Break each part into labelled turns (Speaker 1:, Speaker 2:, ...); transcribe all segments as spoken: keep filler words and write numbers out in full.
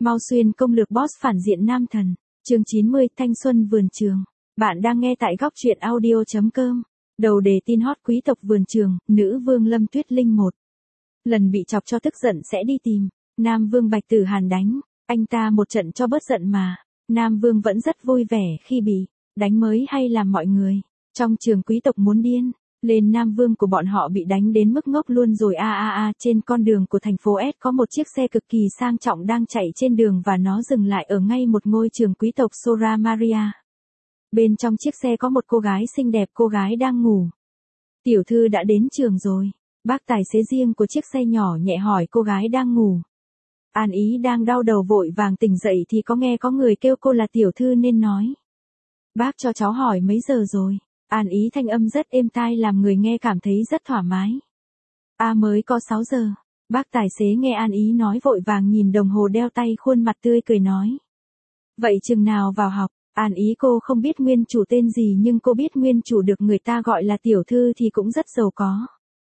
Speaker 1: Mau xuyên công lược boss phản diện nam thần. Chương chín mươi, thanh xuân vườn trường. Bạn đang nghe tại góc truyện audio chấm com. Đầu đề tin hot quý tộc vườn trường, nữ vương Lâm Tuyết Linh một. Lần bị chọc cho tức giận sẽ đi tìm Nam Vương Bạch Tử Hàn đánh anh ta một trận cho bớt giận mà. Nam Vương vẫn rất vui vẻ khi bị đánh mới hay làm mọi người trong trường quý tộc muốn điên. Lên Nam Vương của bọn họ bị đánh đến mức ngốc luôn rồi a a a. Trên con đường của thành phố S có một chiếc xe cực kỳ sang trọng đang chạy trên đường và nó dừng lại ở ngay một ngôi trường quý tộc Sora Maria. Bên trong chiếc xe có một cô gái xinh đẹp, cô gái đang ngủ. Tiểu thư đã đến trường rồi. Bác tài xế riêng của chiếc xe nhỏ nhẹ hỏi cô gái đang ngủ. An Ý đang đau đầu vội vàng tỉnh dậy thì có nghe có người kêu cô là tiểu thư nên nói. Bác cho cháu hỏi mấy giờ rồi? An Ý thanh âm rất êm tai làm người nghe cảm thấy rất thoải mái. À mới có sáu giờ. Bác tài xế nghe An Ý nói vội vàng nhìn đồng hồ đeo tay, khuôn mặt tươi cười nói. Vậy chừng nào vào học? An Ý cô không biết nguyên chủ tên gì nhưng cô biết nguyên chủ được người ta gọi là tiểu thư thì cũng rất giàu có.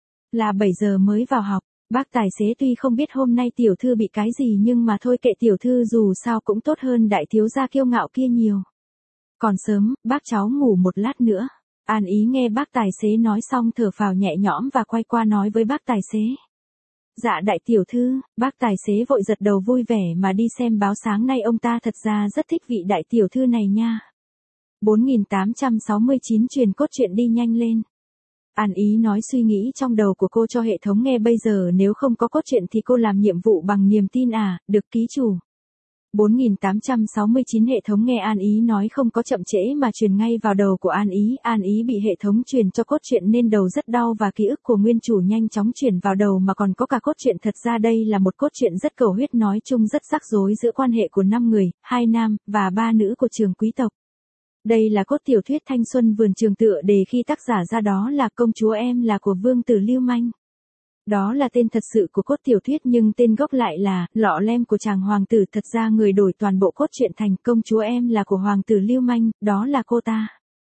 Speaker 1: Là bảy giờ mới vào học. Bác tài xế tuy không biết hôm nay tiểu thư bị cái gì nhưng mà thôi kệ tiểu thư, dù sao cũng tốt hơn đại thiếu gia kiêu ngạo kia nhiều. Còn sớm, bác cháu ngủ một lát nữa. An Ý nghe bác tài xế nói xong thở phào nhẹ nhõm và quay qua nói với bác tài xế. Dạ đại tiểu thư. Bác tài xế vội giật đầu vui vẻ mà đi xem báo sáng nay ông ta thật ra rất thích vị đại tiểu thư này nha. bốn nghìn tám trăm sáu mươi chín truyền cốt truyện đi nhanh lên. An Ý nói suy nghĩ trong đầu của cô cho hệ thống nghe, bây giờ nếu không có cốt truyện thì cô làm nhiệm vụ bằng niềm tin à, được ký chủ. bốn nghìn tám trăm sáu mươi chín hệ thống nghe An Ý nói không có chậm trễ mà truyền ngay vào đầu của An Ý. An Ý bị hệ thống truyền cho cốt truyện nên đầu rất đau và ký ức của nguyên chủ nhanh chóng truyền vào đầu mà còn có cả cốt truyện. Thật ra đây là một cốt truyện rất cầu huyết, nói chung rất rắc rối giữa quan hệ của năm người, hai nam và ba nữ của trường quý tộc. Đây là cốt tiểu thuyết thanh xuân vườn trường, tựa đề khi tác giả ra đó là Công chúa em là của Vương tử Lưu Manh. Đó là tên thật sự của cốt tiểu thuyết nhưng tên gốc lại là Lọ Lem của chàng hoàng tử. Thật ra người đổi toàn bộ cốt truyện thành Công chúa em là của hoàng tử Lưu Manh, đó là cô ta.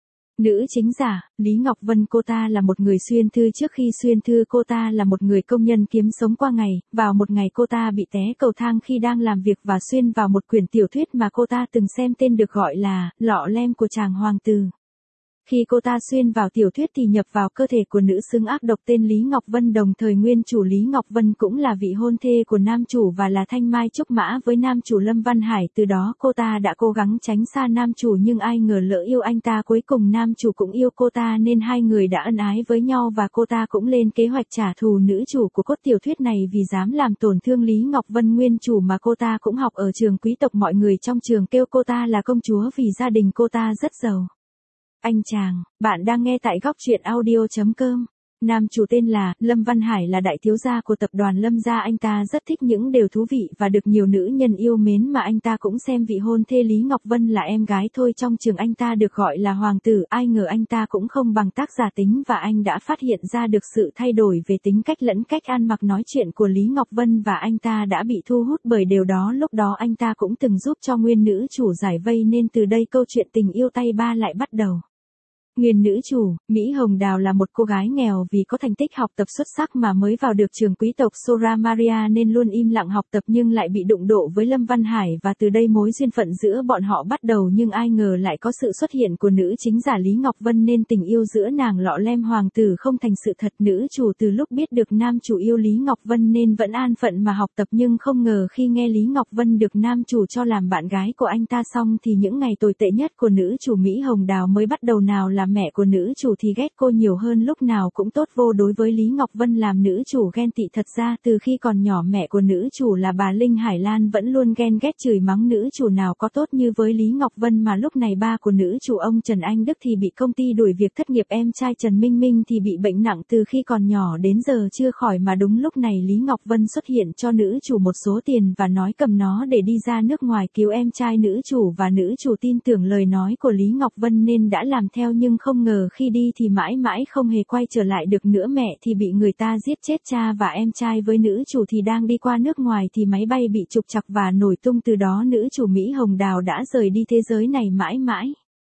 Speaker 1: Nữ chính giả, Lý Ngọc Vân, cô ta là một người xuyên thư. Trước khi xuyên thư cô ta là một người công nhân kiếm sống qua ngày. Vào một ngày cô ta bị té cầu thang khi đang làm việc và xuyên vào một quyển tiểu thuyết mà cô ta từng xem, tên được gọi là Lọ Lem của chàng hoàng tử. Khi cô ta xuyên vào tiểu thuyết thì nhập vào cơ thể của nữ xứng ác độc tên Lý Ngọc Vân, đồng thời nguyên chủ Lý Ngọc Vân cũng là vị hôn thê của nam chủ và là thanh mai trúc mã với nam chủ Lâm Văn Hải. Từ đó cô ta đã cố gắng tránh xa nam chủ nhưng ai ngờ lỡ yêu anh ta, cuối cùng nam chủ cũng yêu cô ta nên hai người đã ân ái với nhau và cô ta cũng lên kế hoạch trả thù nữ chủ của cốt tiểu thuyết này vì dám làm tổn thương Lý Ngọc Vân, nguyên chủ mà cô ta cũng học ở trường quý tộc. Mọi người trong trường kêu cô ta là công chúa vì gia đình cô ta rất giàu. Anh chàng, bạn đang nghe tại góc truyện audio chấm com. Nam chủ tên là Lâm Văn Hải, là đại thiếu gia của tập đoàn Lâm gia. Anh ta rất thích những điều thú vị và được nhiều nữ nhân yêu mến mà anh ta cũng xem. Vị hôn thê Lý Ngọc Vân là em gái thôi, trong trường anh ta được gọi là hoàng tử. Ai ngờ anh ta cũng không bằng tác giả tính và anh đã phát hiện ra được sự thay đổi về tính cách lẫn cách ăn mặc nói chuyện của Lý Ngọc Vân và anh ta đã bị thu hút bởi điều đó. Lúc đó anh ta cũng từng giúp cho nguyên nữ chủ giải vây nên từ đây câu chuyện tình yêu tay ba lại bắt đầu. Nguyên nữ chủ, Mỹ Hồng Đào, là một cô gái nghèo vì có thành tích học tập xuất sắc mà mới vào được trường quý tộc Sora Maria nên luôn im lặng học tập nhưng lại bị đụng độ với Lâm Văn Hải và từ đây mối duyên phận giữa bọn họ bắt đầu. Nhưng ai ngờ lại có sự xuất hiện của nữ chính giả Lý Ngọc Vân nên tình yêu giữa nàng Lọ Lem hoàng tử không thành sự thật. Nữ chủ từ lúc biết được nam chủ yêu Lý Ngọc Vân nên vẫn an phận mà học tập nhưng không ngờ khi nghe Lý Ngọc Vân được nam chủ cho làm bạn gái của anh ta xong thì những ngày tồi tệ nhất của nữ chủ Mỹ Hồng Đào mới bắt đầu. Nào là mẹ của nữ chủ thì ghét cô nhiều hơn, lúc nào cũng tốt vô đối với Lý Ngọc Vân làm nữ chủ ghen tị. Thật ra từ khi còn nhỏ mẹ của nữ chủ là bà Linh Hải Lan vẫn luôn ghen ghét chửi mắng nữ chủ nào có tốt như với Lý Ngọc Vân. Mà lúc này ba của nữ chủ ông Trần Anh Đức thì bị công ty đuổi việc thất nghiệp, em trai Trần Minh Minh thì bị bệnh nặng từ khi còn nhỏ đến giờ chưa khỏi. Mà đúng lúc này Lý Ngọc Vân xuất hiện cho nữ chủ một số tiền và nói cầm nó để đi ra nước ngoài cứu em trai nữ chủ và nữ chủ tin tưởng lời nói của Lý Ngọc Vân nên đã làm theo nhưng không ngờ khi đi thì mãi mãi không hề quay trở lại được nữa. Mẹ thì bị người ta giết chết, cha và em trai với nữ chủ thì đang đi qua nước ngoài thì máy bay bị trục trặc và nổi tung. Từ đó nữ chủ Mỹ Hồng Đào đã rời đi thế giới này mãi mãi.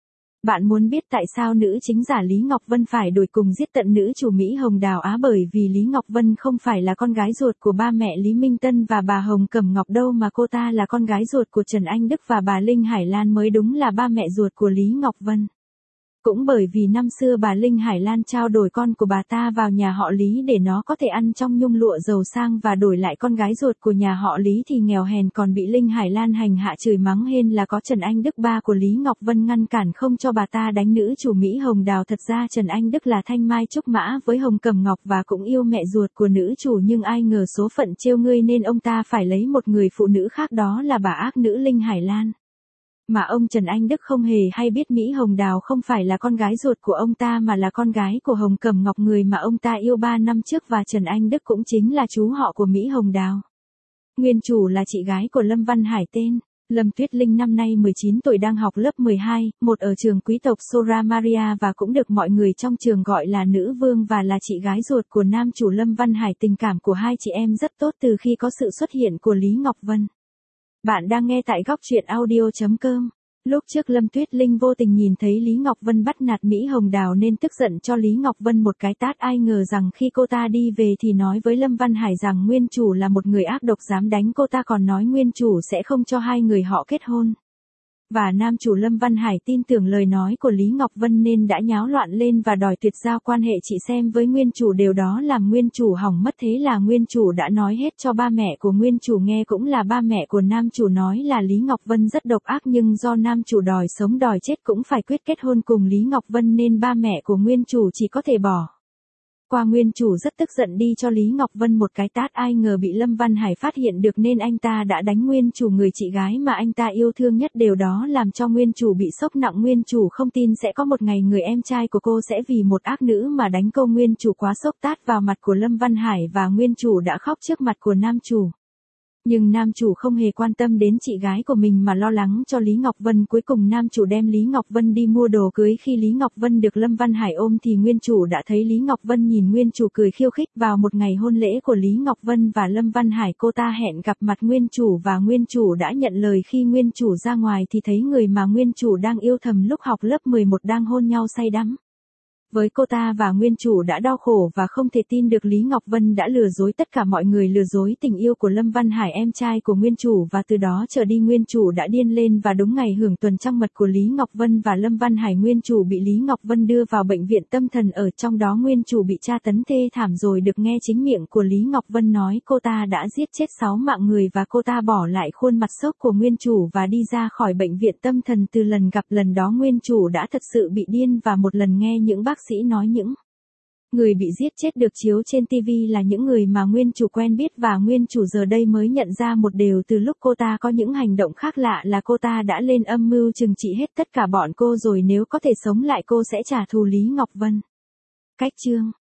Speaker 1: Bạn muốn biết tại sao nữ chính giả Lý Ngọc Vân phải đuổi cùng giết tận nữ chủ Mỹ Hồng Đào Á, bởi vì Lý Ngọc Vân không phải là con gái ruột của ba mẹ Lý Minh Tân và bà Hồng Cẩm Ngọc đâu, mà cô ta là con gái ruột của Trần Anh Đức và bà Linh Hải Lan mới đúng là ba mẹ ruột của Lý Ngọc Vân. Cũng bởi vì năm xưa bà Linh Hải Lan trao đổi con của bà ta vào nhà họ Lý để nó có thể ăn trong nhung lụa giàu sang và đổi lại con gái ruột của nhà họ Lý thì nghèo hèn, còn bị Linh Hải Lan hành hạ chửi mắng hên là có Trần Anh Đức ba của Lý Ngọc Vân ngăn cản không cho bà ta đánh nữ chủ Mỹ Hồng Đào. Thật ra Trần Anh Đức là thanh mai trúc mã với Hồng Cẩm Ngọc và cũng yêu mẹ ruột của nữ chủ, nhưng ai ngờ số phận trêu ngươi nên ông ta phải lấy một người phụ nữ khác, đó là bà ác nữ Linh Hải Lan. Mà ông Trần Anh Đức không hề hay biết Mỹ Hồng Đào không phải là con gái ruột của ông ta mà là con gái của Hồng Cẩm Ngọc, người mà ông ta yêu ba năm trước, và Trần Anh Đức cũng chính là chú họ của Mỹ Hồng Đào. Nguyên chủ là chị gái của Lâm Văn Hải, tên Lâm Tuyết Linh, năm nay mười chín tuổi, đang học lớp mười hai, một ở trường quý tộc Sora Maria và cũng được mọi người trong trường gọi là Nữ Vương, và là chị gái ruột của nam chủ Lâm Văn Hải. Tình cảm của hai chị em rất tốt từ khi có sự xuất hiện của Lý Ngọc Vân. Bạn đang nghe tại góc truyện audio chấm com. Lúc trước Lâm Tuyết Linh vô tình nhìn thấy Lý Ngọc Vân bắt nạt Mỹ Hồng Đào nên tức giận cho Lý Ngọc Vân một cái tát, ai ngờ rằng khi cô ta đi về thì nói với Lâm Văn Hải rằng nguyên chủ là một người ác độc dám đánh cô ta, còn nói nguyên chủ sẽ không cho hai người họ kết hôn. Và nam chủ Lâm Văn Hải tin tưởng lời nói của Lý Ngọc Vân nên đã nháo loạn lên và đòi tuyệt giao quan hệ chị xem với nguyên chủ, điều đó làm nguyên chủ hỏng mất. Thế là nguyên chủ đã nói hết cho ba mẹ của nguyên chủ nghe, cũng là ba mẹ của nam chủ, nói là Lý Ngọc Vân rất độc ác, nhưng do nam chủ đòi sống đòi chết cũng phải quyết kết hôn cùng Lý Ngọc Vân nên ba mẹ của nguyên chủ chỉ có thể bỏ qua. Nguyên chủ rất tức giận đi cho Lý Ngọc Vân một cái tát, ai ngờ bị Lâm Văn Hải phát hiện được nên anh ta đã đánh nguyên chủ, người chị gái mà anh ta yêu thương nhất. Điều đó làm cho nguyên chủ bị sốc nặng. Nguyên chủ không tin sẽ có một ngày người em trai của cô sẽ vì một ác nữ mà đánh cô. Nguyên chủ quá sốc tát vào mặt của Lâm Văn Hải và nguyên chủ đã khóc trước mặt của nam chủ. Nhưng nam chủ không hề quan tâm đến chị gái của mình mà lo lắng cho Lý Ngọc Vân. Cuối cùng nam chủ đem Lý Ngọc Vân đi mua đồ cưới. Khi Lý Ngọc Vân được Lâm Văn Hải ôm thì nguyên chủ đã thấy Lý Ngọc Vân nhìn nguyên chủ cười khiêu khích. Vào một ngày hôn lễ của Lý Ngọc Vân và Lâm Văn Hải, cô ta hẹn gặp mặt nguyên chủ và nguyên chủ đã nhận lời. Khi nguyên chủ ra ngoài thì thấy người mà nguyên chủ đang yêu thầm lúc học lớp mười một đang hôn nhau say đắm với cô ta, và nguyên chủ đã đau khổ và không thể tin được Lý Ngọc Vân đã lừa dối tất cả mọi người, lừa dối tình yêu của Lâm Văn Hải, em trai của nguyên chủ, và từ đó trở đi nguyên chủ đã điên lên. Và đúng ngày hưởng tuần trăng mật của Lý Ngọc Vân và Lâm Văn Hải, nguyên chủ bị Lý Ngọc Vân đưa vào bệnh viện tâm thần, ở trong đó nguyên chủ bị tra tấn thê thảm, rồi được nghe chính miệng của Lý Ngọc Vân nói cô ta đã giết chết sáu mạng người, và cô ta bỏ lại khuôn mặt sốc của nguyên chủ và đi ra khỏi bệnh viện tâm thần. Từ lần gặp lần đó nguyên chủ đã thật sự bị điên, và một lần nghe những bác sĩ nói những người bị giết chết được chiếu trên ti vi là những người mà nguyên chủ quen biết, và nguyên chủ giờ đây mới nhận ra một điều, từ lúc cô ta có những hành động khác lạ là cô ta đã lên âm mưu trừng trị hết tất cả bọn cô rồi, nếu có thể sống lại cô sẽ trả thù Lý Ngọc Vân. Cách chương